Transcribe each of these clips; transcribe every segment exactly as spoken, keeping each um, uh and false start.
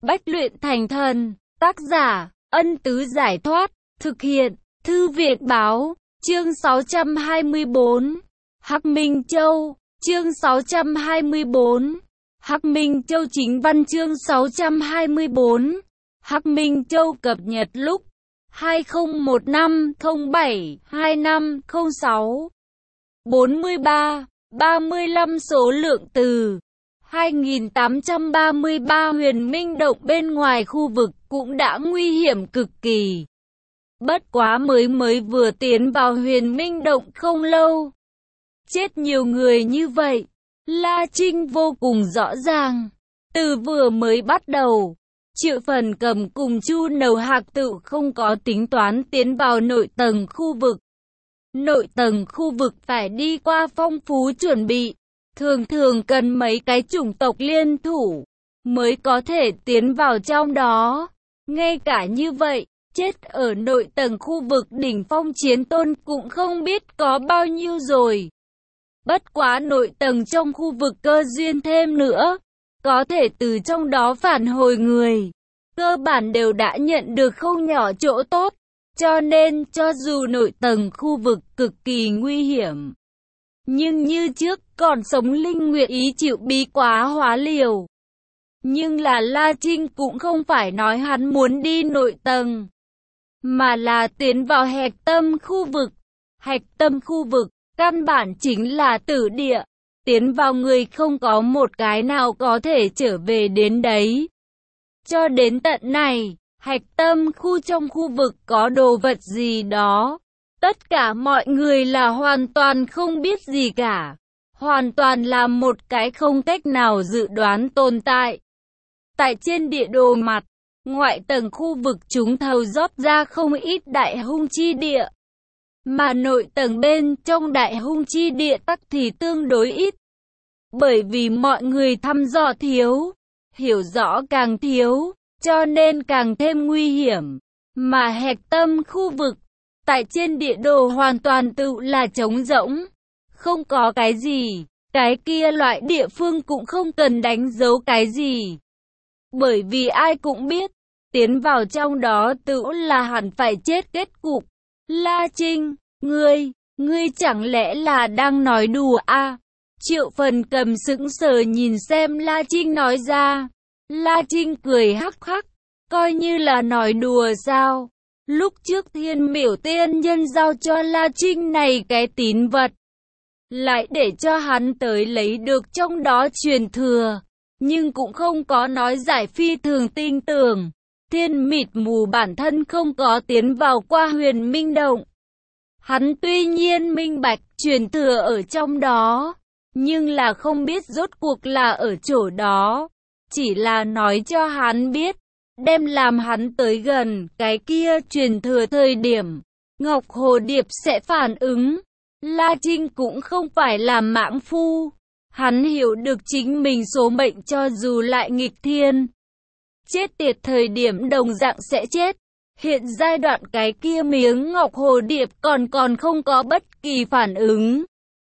Bách luyện thành thần. Tác giả, Ân Tứ Giải Thoát. Thực hiện, Thư viện Báo. Chương sáu trăm hai mươi tư. Hắc Minh Châu. Chương sáu trăm hai mươi tư. Hắc Minh Châu chính văn chương sáu trăm hai mươi tư. Hắc Minh Châu cập nhật lúc hai không một năm không bảy hai năm không sáu. bốn mươi ba, ba mươi lăm số lượng từ. hai nghìn tám trăm ba mươi ba Huyền Minh Động bên ngoài khu vực cũng đã nguy hiểm cực kỳ. Bất quá mới mới vừa tiến vào Huyền Minh Động không lâu. Chết nhiều người như vậy, La Trinh vô cùng rõ ràng. Từ vừa mới bắt đầu, Triệu Phần Cầm cùng Chu Nầu Hạc tự không có tính toán tiến vào nội tầng khu vực. Nội tầng khu vực phải đi qua phong phú chuẩn bị, thường thường cần mấy cái chủng tộc liên thủ mới có thể tiến vào trong đó. Ngay cả như vậy, chết ở nội tầng khu vực đỉnh phong chiến tôn cũng không biết có bao nhiêu rồi. Bất quá nội tầng trong khu vực cơ duyên thêm nữa, có thể từ trong đó phản hồi người, cơ bản đều đã nhận được không nhỏ chỗ tốt. Cho nên cho dù nội tầng khu vực cực kỳ nguy hiểm, nhưng như trước còn sống linh nguyện ý chịu bí quá hóa liều. Nhưng là La Trinh cũng không phải nói hắn muốn đi nội tầng, mà là tiến vào hạch tâm khu vực. Hạch tâm khu vực, căn bản chính là tử địa. Tiến vào người không có một cái nào có thể trở về đến đấy. Cho đến tận này, hạch tâm khu trong khu vực có đồ vật gì đó. Tất cả mọi người là hoàn toàn không biết gì cả. Hoàn toàn là một cái không cách nào dự đoán tồn tại. Tại trên địa đồ mặt, ngoại tầng khu vực chúng thầu rót ra không ít đại hung chi địa. Mà nội tầng bên trong đại hung chi địa tắc thì tương đối ít. Bởi vì mọi người thăm dò thiếu, hiểu rõ càng thiếu, cho nên càng thêm nguy hiểm. Mà hạch tâm khu vực, tại trên địa đồ hoàn toàn tự là trống rỗng. Không có cái gì, cái kia loại địa phương cũng không cần đánh dấu cái gì. Bởi vì ai cũng biết, tiến vào trong đó tự là hẳn phải chết kết cục. La Trinh, ngươi, ngươi chẳng lẽ là đang nói đùa à? Triệu Phần Cầm sững sờ nhìn xem La Trinh nói ra. La Trinh cười hắc hắc, coi như là nói đùa sao? Lúc trước Thiên Miểu Tiên Nhân giao cho La Trinh này cái tín vật, lại để cho hắn tới lấy được trong đó truyền thừa, nhưng cũng không có nói giải phi thường tin tưởng. Thiên Mịt Mù bản thân không có tiến vào qua Huyền Minh Động. Hắn tuy nhiên minh bạch truyền thừa ở trong đó, nhưng là không biết rốt cuộc là ở chỗ đó. Chỉ là nói cho hắn biết, đem làm hắn tới gần cái kia truyền thừa thời điểm, Ngọc Hồ Điệp sẽ phản ứng. La Trinh cũng không phải là mãng phu. Hắn hiểu được chính mình số mệnh cho dù lại nghịch thiên, chết tiệt thời điểm đồng dạng sẽ chết. Hiện giai đoạn cái kia miếng Ngọc Hồ Điệp còn còn không có bất kỳ phản ứng.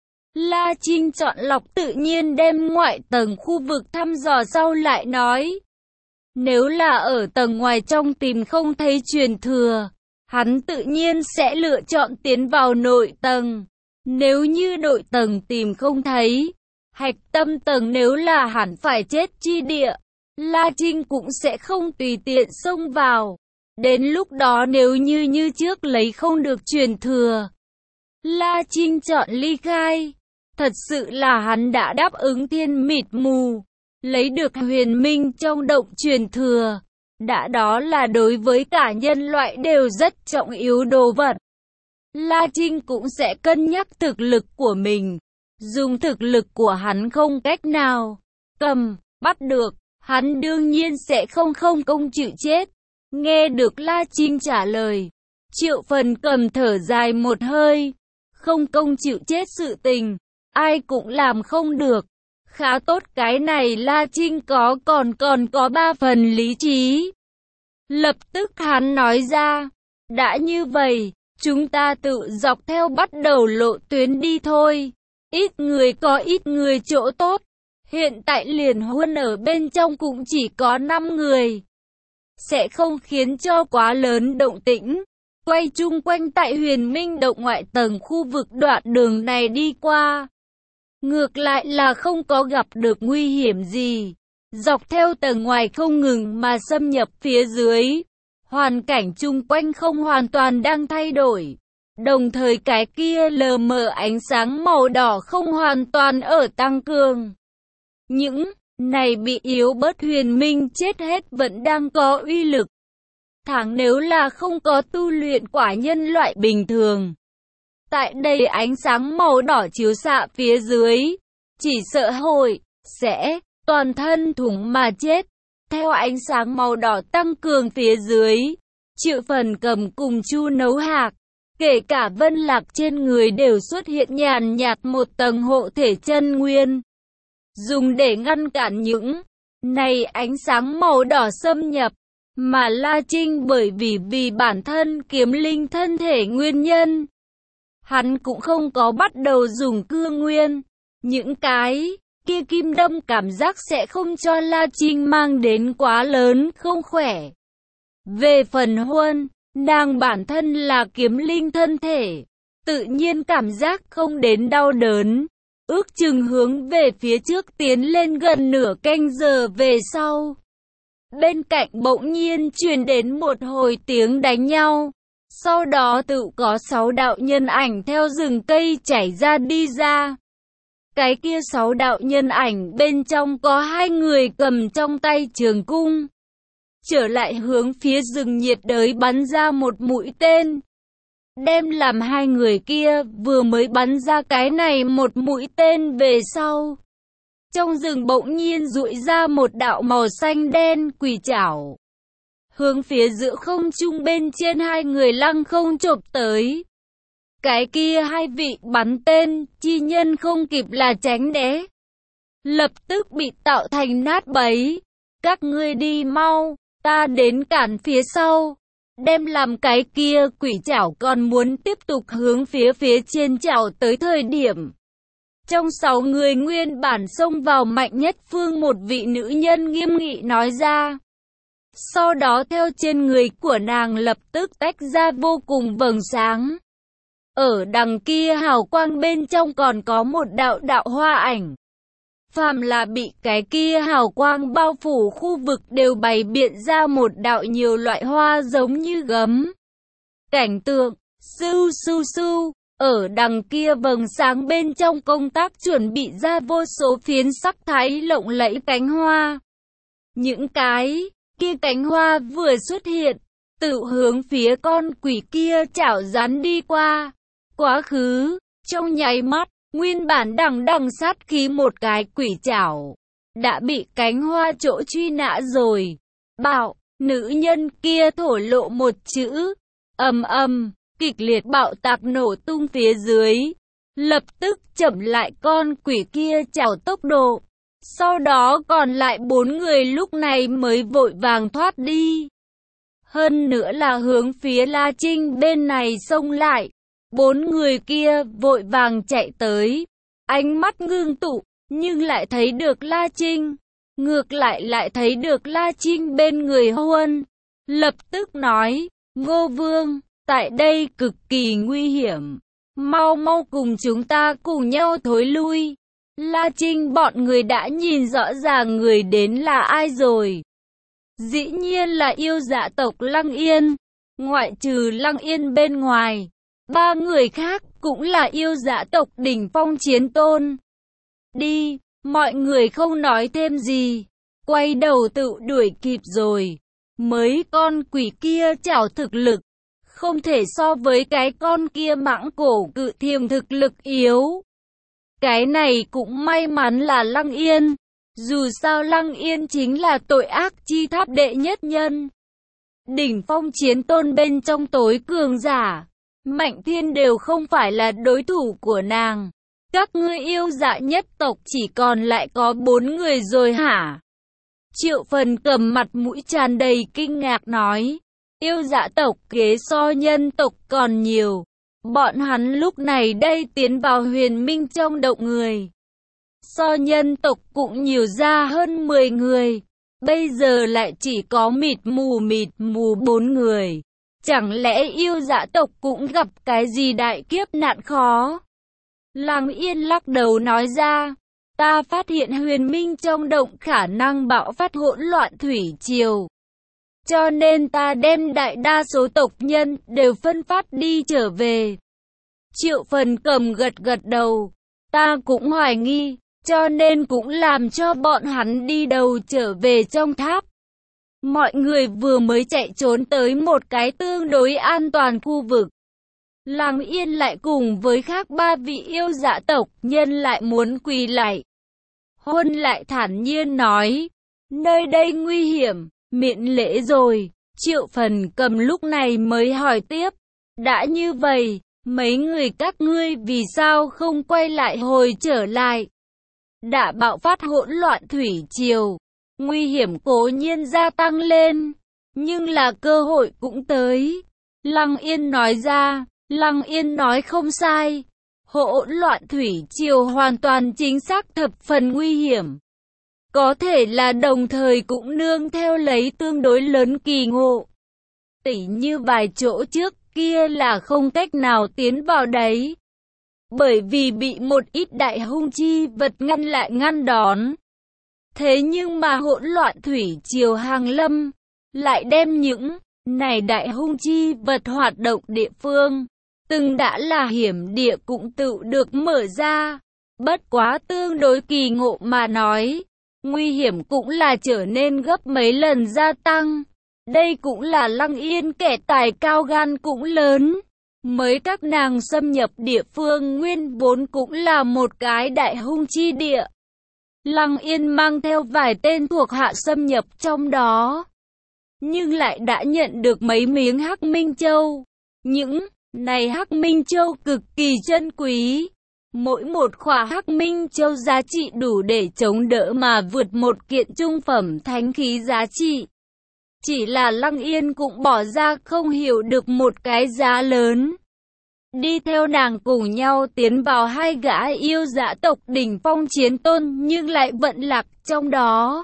La Trinh chọn lọc tự nhiên đem ngoại tầng khu vực thăm dò sau lại nói. Nếu là ở tầng ngoài trong tìm không thấy truyền thừa, hắn tự nhiên sẽ lựa chọn tiến vào nội tầng. Nếu như nội tầng tìm không thấy, hạch tâm tầng nếu là hẳn phải chết chi địa, La Trinh cũng sẽ không tùy tiện xông vào. Đến lúc đó nếu như như trước lấy không được truyền thừa, La Trinh chọn ly khai. Thật sự là hắn đã đáp ứng Thiên Mịt Mù, lấy được Huyền Minh trong động truyền thừa. Đã đó là đối với cả nhân loại đều rất trọng yếu đồ vật. La Trinh cũng sẽ cân nhắc thực lực của mình. Dùng thực lực của hắn không cách nào cầm, bắt được, hắn đương nhiên sẽ không không công chịu chết. Nghe được La Trinh trả lời, Triệu Phần Cầm thở dài một hơi. Không công chịu chết sự tình, ai cũng làm không được. Khá tốt cái này La Trinh có còn còn có ba phần lý trí. Lập tức hắn nói ra, đã như vậy, chúng ta tự dọc theo bắt đầu lộ tuyến đi thôi. Ít người có ít người chỗ tốt. Hiện tại liền huân ở bên trong cũng chỉ có năm người. sẽ không khiến cho quá lớn động tĩnh. Quay chung quanh tại Huyền Minh Động ngoại tầng khu vực đoạn đường này đi qua. Ngược lại là không có gặp được nguy hiểm gì. Dọc theo tầng ngoài không ngừng mà xâm nhập phía dưới. Hoàn cảnh chung quanh không hoàn toàn đang thay đổi. Đồng thời cái kia lờ mờ ánh sáng màu đỏ không hoàn toàn ở tăng cường. Những này bị yếu bớt huyền minh chết hết vẫn đang có uy lực. Thẳng nếu là không có tu luyện quả nhân loại bình thường. Tại đây ánh sáng màu đỏ chiếu xạ phía dưới. Chỉ sợ hội, sẽ, toàn thân thủng mà chết. Theo ánh sáng màu đỏ tăng cường phía dưới. Triệu Phần Cầm cùng Chu Nấu Hạc. Kể cả Vân Lạc trên người đều xuất hiện nhàn nhạt một tầng hộ thể chân nguyên. Dùng để ngăn cản những này ánh sáng màu đỏ xâm nhập. Mà La Trinh bởi vì vì bản thân kiếm linh thân thể nguyên nhân. Hắn cũng không có bắt đầu dùng cương nguyên. Những cái kia kim đâm cảm giác sẽ không cho La Trinh mang đến quá lớn không khỏe. Về phần Huân, nàng bản thân là kiếm linh thân thể. Tự nhiên cảm giác không đến đau đớn. Ước chừng hướng về phía trước tiến lên gần nửa canh giờ về sau. Bên cạnh bỗng nhiên truyền đến một hồi tiếng đánh nhau. Sau đó tự có sáu đạo nhân ảnh theo rừng cây chảy ra đi ra. Cái kia sáu đạo nhân ảnh bên trong có hai người cầm trong tay trường cung. Trở lại hướng phía rừng nhiệt đới bắn ra một mũi tên. Đem làm hai người kia vừa mới bắn ra cái này một mũi tên về sau. Trong rừng bỗng nhiên rụi ra một đạo màu xanh đen quỷ trảo. Hướng phía giữa không trung bên trên hai người lăng không chộp tới. Cái kia hai vị bắn tên, chi nhân không kịp là tránh né. Lập tức bị tạo thành nát bấy. Các ngươi đi mau, ta đến cản phía sau. Đem làm cái kia quỷ trảo còn muốn tiếp tục hướng phía phía trên trảo tới thời điểm. Trong sáu người nguyên bản xông vào mạnh nhất phương một vị nữ nhân nghiêm nghị nói ra. Sau đó theo trên người của nàng lập tức tách ra vô cùng vầng sáng. Ở đằng kia hào quang bên trong còn có một đạo đạo hoa ảnh. Phàm là bị cái kia hào quang bao phủ khu vực đều bày biện ra một đạo nhiều loại hoa giống như gấm. Cảnh tượng, sưu sưu sưu, ở đằng kia vầng sáng bên trong công tác chuẩn bị ra vô số phiến sắc thái lộng lẫy cánh hoa. Những cái kia cánh hoa vừa xuất hiện, tự hướng phía con quỷ kia chảo rắn đi qua. Quá khứ, trong nháy mắt, nguyên bản đằng đằng sát khí một cái quỷ chảo đã bị cánh hoa chỗ truy nã rồi. Bạo, nữ nhân kia thổ lộ một chữ, ầm ầm, kịch liệt bạo tạc nổ tung phía dưới. Lập tức chậm lại con quỷ kia chảo tốc độ. Sau đó còn lại bốn người lúc này mới vội vàng thoát đi. Hơn nữa là hướng phía La Trinh bên này xông lại. Bốn người kia vội vàng chạy tới. Ánh mắt ngưng tụ, nhưng lại thấy được La Trinh. Ngược lại lại thấy được La Trinh bên người Huân. Lập tức nói, Ngô Vương, tại đây cực kỳ nguy hiểm. Mau mau cùng chúng ta cùng nhau thối lui. La Trinh bọn người đã nhìn rõ ràng người đến là ai rồi. Dĩ nhiên là yêu dạ tộc Lăng Yên. Ngoại trừ Lăng Yên bên ngoài, ba người khác cũng là yêu dạ tộc đỉnh phong chiến tôn. Đi, mọi người không nói thêm gì. Quay đầu tự đuổi kịp rồi. Mấy con quỷ kia chảo thực lực. Không thể so với cái con kia mãng cổ cự thiềm thực lực yếu. Cái này cũng may mắn là Lăng Yên. Dù sao Lăng Yên chính là tội ác chi tháp đệ nhất nhân. Đỉnh phong chiến tôn bên trong tối cường giả. Mạnh Thiên đều không phải là đối thủ của nàng. Các ngươi yêu dạ nhất tộc chỉ còn lại có bốn người rồi hả? Triệu Phần Cầm mặt mũi tràn đầy kinh ngạc nói. Yêu dạ tộc kế so nhân tộc còn nhiều. Bọn hắn lúc này đây tiến vào huyền minh trong động người. So nhân tộc cũng nhiều ra hơn mười người. bây giờ lại chỉ có mịt mù mịt mù bốn người. Chẳng lẽ yêu dã tộc cũng gặp cái gì đại kiếp nạn khó? Lăng Yên lắc đầu nói ra, ta phát hiện huyền minh trong động khả năng bạo phát hỗn loạn thủy triều. Cho nên ta đem đại đa số tộc nhân đều phân phát đi trở về. Triệu Phần Cầm gật gật đầu, ta cũng hoài nghi, cho nên cũng làm cho bọn hắn đi đầu trở về trong tháp. Mọi người vừa mới chạy trốn tới một cái tương đối an toàn khu vực. Lăng Yên lại cùng với khác ba vị yêu dã tộc nhân lại muốn quỳ lạy. Huân lại thản nhiên nói, nơi đây nguy hiểm, miễn lễ rồi. Triệu Phần Cầm lúc này mới hỏi tiếp, đã như vậy, mấy người các ngươi vì sao không quay lại hồi trở lại? Đã bạo phát hỗn loạn thủy triều, nguy hiểm cố nhiên gia tăng lên, nhưng là cơ hội cũng tới. Lăng Yên nói ra, Lăng Yên nói không sai, hỗn loạn thủy triều hoàn toàn chính xác thập phần nguy hiểm. Có thể là đồng thời cũng nương theo lấy tương đối lớn kỳ ngộ. Tỉ như vài chỗ trước kia là không cách nào tiến vào đấy. Bởi vì bị một ít đại hung chi vật ngăn lại ngăn đón. Thế nhưng mà hỗn loạn thủy triều hàng lâm, lại đem những này đại hung chi vật hoạt động địa phương, từng đã là hiểm địa cũng tự được mở ra. Bất quá tương đối kỳ ngộ mà nói, nguy hiểm cũng là trở nên gấp mấy lần gia tăng. Đây cũng là Lăng Yên kẻ tài cao gan cũng lớn. Mới các nàng xâm nhập địa phương nguyên vốn cũng là một cái đại hung chi địa. Lăng Yên mang theo vài tên thuộc hạ xâm nhập trong đó, nhưng lại đã nhận được mấy miếng Hắc Minh Châu. Những này Hắc Minh Châu cực kỳ chân quý. Mỗi một khỏa Hắc Minh Châu giá trị đủ để chống đỡ mà vượt một kiện trung phẩm thánh khí giá trị. Chỉ là Lăng Yên cũng bỏ ra không hiểu được một cái giá lớn. Đi theo nàng cùng nhau tiến vào hai gã yêu dã tộc đỉnh phong chiến tôn nhưng lại vận lạc trong đó.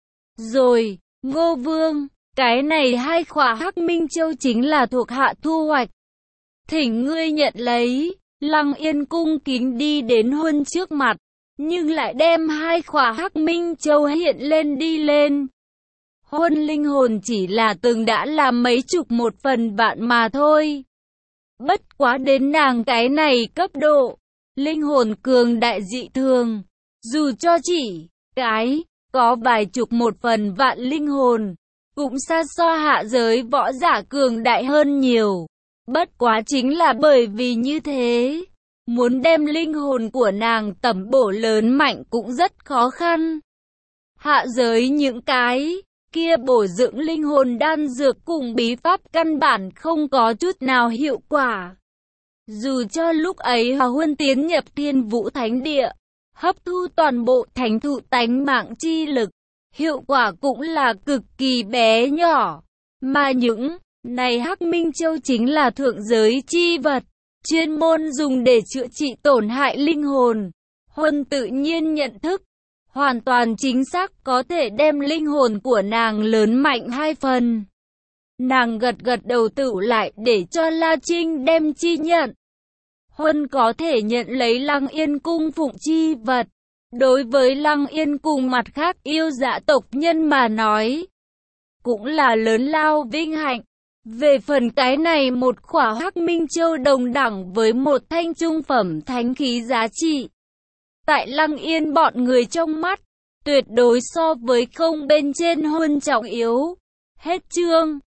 Rồi, Ngô Vương, cái này hai khỏa Hắc Minh Châu chính là thuộc hạ thu hoạch. Thỉnh ngươi nhận lấy. Lăng Yên cung kính đi đến Huân trước mặt, nhưng lại đem hai khỏa Hắc Minh Châu hiện lên đi lên. Huân linh hồn chỉ là từng đã là mấy chục một phần vạn mà thôi. Bất quá đến nàng cái này cấp độ, linh hồn cường đại dị thường, dù cho chỉ cái có vài chục một phần vạn linh hồn, cũng xa so hạ giới võ giả cường đại hơn nhiều. Bất quá chính là bởi vì như thế, muốn đem linh hồn của nàng tẩm bổ lớn mạnh cũng rất khó khăn. Hạ giới những cái kia bổ dưỡng linh hồn đan dược cùng bí pháp căn bản không có chút nào hiệu quả. Dù cho lúc ấy Hòa Huân tiến nhập Thiên Vũ Thánh Địa, hấp thu toàn bộ thánh thụ tánh mạng chi lực, hiệu quả cũng là cực kỳ bé nhỏ. Mà những này Hắc Minh Châu chính là thượng giới chi vật, chuyên môn dùng để chữa trị tổn hại linh hồn. Huân tự nhiên nhận thức, hoàn toàn chính xác có thể đem linh hồn của nàng lớn mạnh hai phần. Nàng gật gật đầu tự lại để cho La Trinh đem chi nhận. Huân có thể nhận lấy Lăng Yên cung phụng chi vật. Đối với Lăng Yên cùng mặt khác yêu dã tộc nhân mà nói, cũng là lớn lao vinh hạnh. Về phần cái này một khỏa Hắc Minh Châu đồng đẳng với một thanh trung phẩm thánh khí giá trị. Tại Lăng Yên bọn người trong mắt, tuyệt đối so với không bên trên Huân trọng yếu. Hết chương.